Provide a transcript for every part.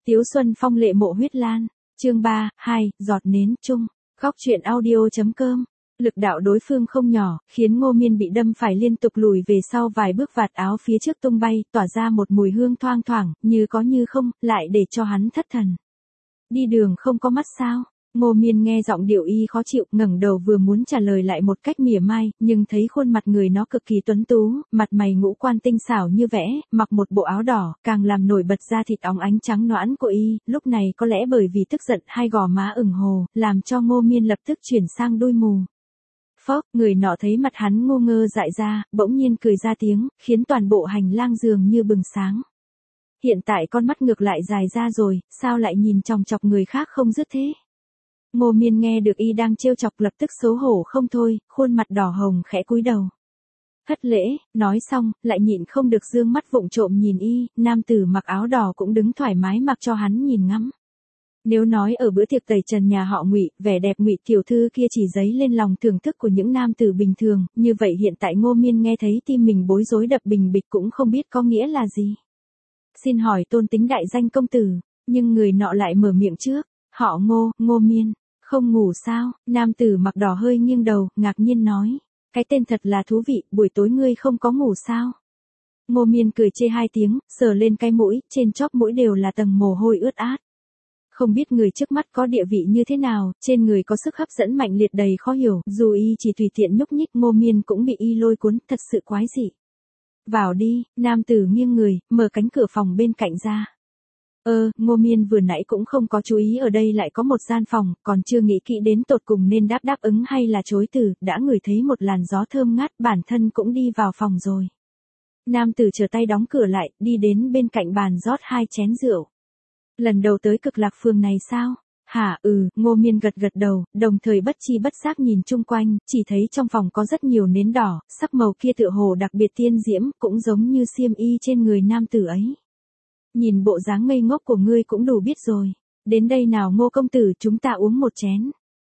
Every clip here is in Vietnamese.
Tiếu Xuân Phong lệ mộ huyết lan. Chương 3, 2, giọt nến chung. Góc truyện audio.com. Lực đạo đối phương không nhỏ, khiến Ngô Miên bị đâm phải liên tục lùi về sau vài bước, vạt áo phía trước tung bay, tỏa ra một mùi hương thoang thoảng, như có như không, lại để cho hắn thất thần. Đi đường không có mắt sao? Ngô Miên nghe giọng điệu y khó chịu, ngẩng đầu vừa muốn trả lời lại một cách mỉa mai, nhưng thấy khuôn mặt người nó cực kỳ tuấn tú, mặt mày ngũ quan tinh xảo như vẽ, mặc một bộ áo đỏ, càng làm nổi bật ra thịt óng ánh trắng nõn của y, lúc này có lẽ bởi vì tức giận hai gò má ửng hồ, làm cho Ngô Miên lập tức chuyển sang đôi mù. Phốc, người nọ thấy mặt hắn ngô ngơ dại ra, bỗng nhiên cười ra tiếng, khiến toàn bộ hành lang dường như bừng sáng. Hiện tại con mắt ngược lại dài ra rồi, sao lại nhìn chòng chọc người khác không dứt thế? Ngô Miên nghe được y đang trêu chọc lập tức xấu hổ không thôi, khuôn mặt đỏ hồng khẽ cúi đầu. Thất lễ, nói xong, lại nhịn không được dương mắt vụng trộm nhìn y, nam tử mặc áo đỏ cũng đứng thoải mái mặc cho hắn nhìn ngắm. Nếu nói ở bữa tiệc tẩy trần nhà họ Ngụy, vẻ đẹp Ngụy tiểu thư kia chỉ dấy lên lòng thưởng thức của những nam tử bình thường, như vậy hiện tại Ngô Miên nghe thấy tim mình bối rối đập bình bịch cũng không biết có nghĩa là gì. Xin hỏi tôn tính đại danh công tử, nhưng người nọ lại mở miệng trước, họ Ngô, Ngô Miên, không ngủ sao? Nam tử mặc đỏ hơi nghiêng đầu, ngạc nhiên nói, cái tên thật là thú vị, buổi tối ngươi không có ngủ sao? Ngô Miên cười chê hai tiếng, sờ lên cái mũi, trên chóp mũi đều là tầng mồ hôi ướt át. Không biết người trước mắt có địa vị như thế nào, trên người có sức hấp dẫn mạnh liệt đầy khó hiểu, dù y chỉ tùy tiện nhúc nhích Ngô Miên cũng bị y lôi cuốn, thật sự quái dị. Vào đi, nam tử nghiêng người, mở cánh cửa phòng bên cạnh ra. Ngô Miên vừa nãy cũng không có chú ý ở đây lại có một gian phòng, còn chưa nghĩ kỹ đến tột cùng nên đáp ứng hay là chối từ, đã ngửi thấy một làn gió thơm ngát, bản thân cũng đi vào phòng rồi. Nam tử trở tay đóng cửa lại, đi đến bên cạnh bàn rót 2 chén rượu. Lần đầu tới Cực Lạc Phường này sao? Hả, Ngô Miên gật đầu, đồng thời bất chi bất giác nhìn chung quanh, chỉ thấy trong phòng có rất nhiều nến đỏ, sắc màu kia tựa hồ đặc biệt tiên diễm, cũng giống như xiêm y trên người nam tử ấy. Nhìn bộ dáng ngây ngốc của ngươi cũng đủ biết rồi. Đến đây nào Ngô công tử, chúng ta uống một chén.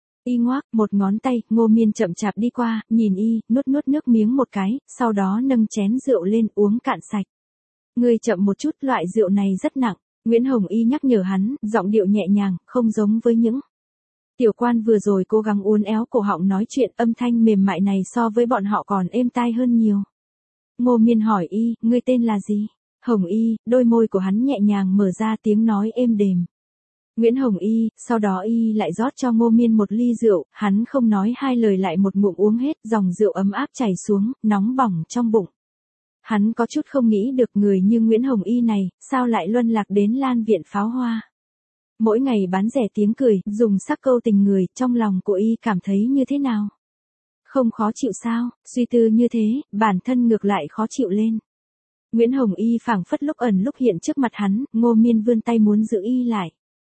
Y ngoác một ngón tay, Ngô Miên chậm chạp đi qua, nhìn y, nuốt nước miếng một cái, sau đó nâng chén rượu lên uống cạn sạch. Ngươi chậm một chút, loại rượu này rất nặng. Nguyễn Hồng Y nhắc nhở hắn, giọng điệu nhẹ nhàng, không giống với những tiểu quan vừa rồi cố gắng uốn éo cổ họng nói chuyện, âm thanh mềm mại này so với bọn họ còn êm tai hơn nhiều. Ngô Miên hỏi y, ngươi tên là gì? Hồng Y, đôi môi của hắn nhẹ nhàng mở ra, tiếng nói êm đềm. Nguyễn Hồng Y, sau đó y lại rót cho Ngô Miên một ly rượu, hắn không nói hai lời lại một ngụm uống hết, dòng rượu ấm áp chảy xuống, nóng bỏng trong bụng. Hắn có chút không nghĩ được người như Nguyễn Hồng Y này, sao lại luân lạc đến Lan Viện Pháo Hoa. Mỗi ngày bán rẻ tiếng cười, dùng sắc câu tình người, trong lòng của y cảm thấy như thế nào? Không khó chịu sao? Suy tư như thế, bản thân ngược lại khó chịu lên. Nguyễn Hồng Y phảng phất lúc ẩn lúc hiện trước mặt hắn, Ngô Miên vươn tay muốn giữ y lại.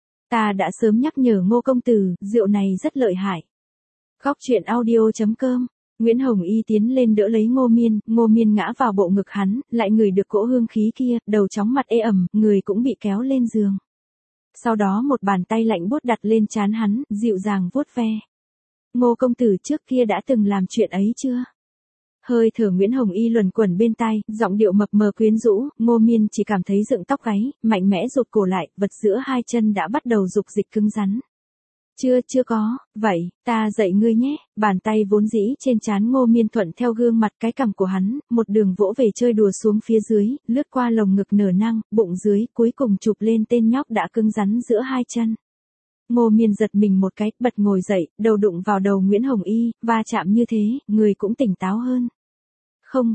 Ta đã sớm nhắc nhở Ngô công tử, rượu này rất lợi hại. Góc truyện audio.com. Nguyễn Hồng Y tiến lên đỡ lấy Ngô Miên ngã vào bộ ngực hắn, lại ngửi được cỗ hương khí kia, đầu chóng mặt ê ẩm, người cũng bị kéo lên giường. Sau đó một bàn tay lạnh buốt đặt lên trán hắn, dịu dàng vuốt ve. Ngô công tử trước kia đã từng làm chuyện ấy chưa? Hơi thở Nguyễn Hồng Y luẩn quẩn bên tai, giọng điệu mập mờ quyến rũ, Ngô Miên chỉ cảm thấy dựng tóc gáy, mạnh mẽ rụt cổ lại, vật giữa hai chân đã bắt đầu dục dịch cứng rắn. Chưa có, vậy, ta dạy ngươi nhé, bàn tay vốn dĩ trên trán Ngô Miên thuận theo gương mặt cái cằm của hắn, một đường vỗ về chơi đùa xuống phía dưới, lướt qua lồng ngực nở năng, bụng dưới, cuối cùng chụp lên tên nhóc đã cứng rắn giữa hai chân. Ngô Miên giật mình một cái, bật ngồi dậy, đầu đụng vào đầu Nguyễn Hồng Y, va chạm như thế, người cũng tỉnh táo hơn. Không,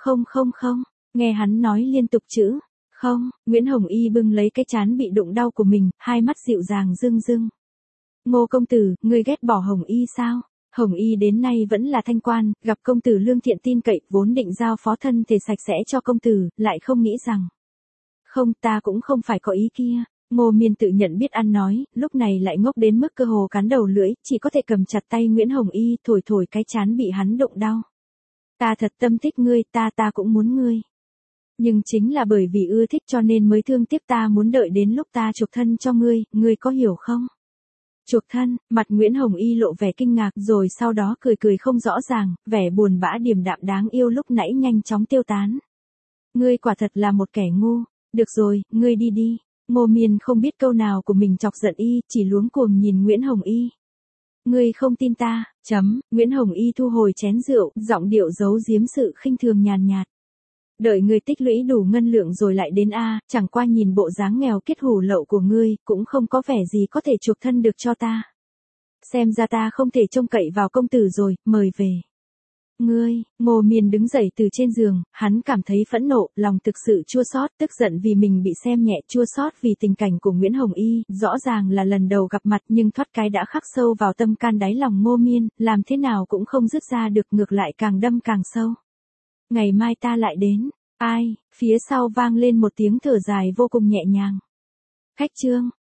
nghe hắn nói liên tục chữ, không, Nguyễn Hồng Y bưng lấy cái trán bị đụng đau của mình, hai mắt dịu dàng rưng. Ngô công tử, ngươi ghét bỏ Hồng Y sao? Hồng Y đến nay vẫn là thanh quan, gặp công tử lương thiện tin cậy, vốn định giao phó thân thể sạch sẽ cho công tử, lại không nghĩ rằng. Không, ta cũng không phải có ý kia. Ngô Miên tự nhận biết ăn nói, lúc này lại ngốc đến mức cơ hồ cắn đầu lưỡi, chỉ có thể cầm chặt tay Nguyễn Hồng Y, thổi cái trán bị hắn đụng đau. Ta thật tâm thích ngươi, ta cũng muốn ngươi. Nhưng chính là bởi vì ưa thích cho nên mới thương tiếc, ta muốn đợi đến lúc ta chuộc thân cho ngươi có hiểu không? Chuộc thân, mặt Nguyễn Hồng Y lộ vẻ kinh ngạc rồi sau đó cười không rõ ràng, vẻ buồn bã điềm đạm đáng yêu lúc nãy nhanh chóng tiêu tán. Ngươi quả thật là một kẻ ngu, được rồi, ngươi đi đi. Ngô Miên không biết câu nào của mình chọc giận y, chỉ luống cuồng nhìn Nguyễn Hồng Y. Ngươi không tin ta, Nguyễn Hồng Y thu hồi chén rượu, giọng điệu giấu giếm sự khinh thường nhàn nhạt. Đợi ngươi tích lũy đủ ngân lượng rồi lại đến a, chẳng qua nhìn bộ dáng nghèo kết hủ lậu của ngươi, cũng không có vẻ gì có thể chuộc thân được cho ta. Xem ra ta không thể trông cậy vào công tử rồi, mời về. Ngươi, Ngô Miên đứng dậy từ trên giường, hắn cảm thấy phẫn nộ, lòng thực sự chua xót, tức giận vì mình bị xem nhẹ, chua xót vì tình cảnh của Nguyễn Hồng Y, rõ ràng là lần đầu gặp mặt nhưng thoát cái đã khắc sâu vào tâm can đáy lòng Ngô Miên, làm thế nào cũng không dứt ra được, ngược lại càng đâm càng sâu. Ngày mai ta lại đến, ai, phía sau vang lên một tiếng thở dài vô cùng nhẹ nhàng. Khách Trương,